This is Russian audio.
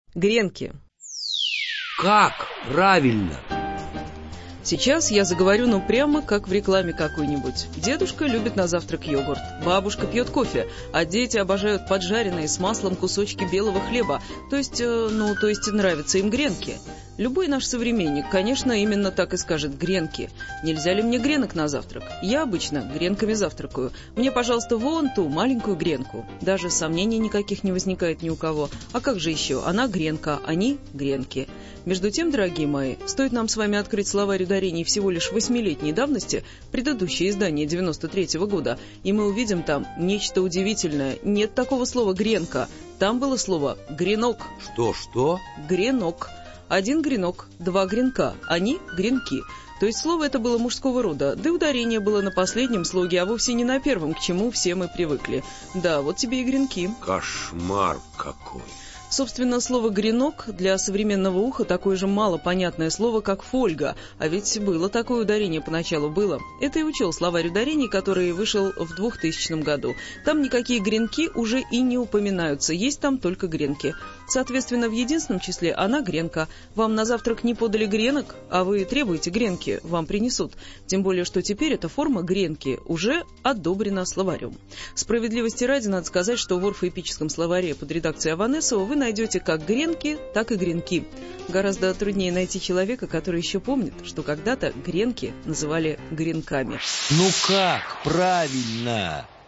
Гренки. Как правильно? Сейчас я заговорю, прямо как в рекламе какой-нибудь. Дедушка любит на завтрак йогурт, бабушка пьет кофе, а дети обожают поджаренные с маслом кусочки белого хлеба, то есть нравятся им гренки. Любой наш современник, конечно, именно так и скажет: гренки. Нельзя ли мне гренок на завтрак? Я обычно гренками завтракаю. Мне, пожалуйста, вон ту маленькую гренку. Даже сомнений никаких не возникает ни у кого. А как же еще? Она гренка, они гренки. Между тем, дорогие мои, стоит нам с вами открыть словарь ударений всего лишь 8-летней давности, предыдущее издание 93-го года, и мы увидим там нечто удивительное. Нет такого слова «гренка». Там было слово «гренок». Что? Гренок. Один гренок, два гренка, они гренки. То есть слово это было мужского рода, да и ударение было на последнем слоге, а вовсе не на первом, к чему все мы привыкли. Да, вот тебе и гренки. Кошмар какой! Собственно, слово «гренок» для современного уха такое же малопонятное слово, как «фольга». А ведь было такое ударение поначалу, было. Это и учел словарь ударений, который вышел в 2000 году. Там никакие гренки уже и не упоминаются, есть там только гренки. Соответственно, в единственном числе она гренка. Вам на завтрак не подали гренок, а вы требуете гренки, вам принесут. Тем более, что теперь эта форма гренки уже одобрена словарем. Справедливости ради надо сказать, что в орфоэпическом словаре под редакцией Аванесова вы найдете как гренки, так и гренки. Гораздо труднее найти человека, который еще помнит, что когда-то гренки называли гренками. Ну как правильно?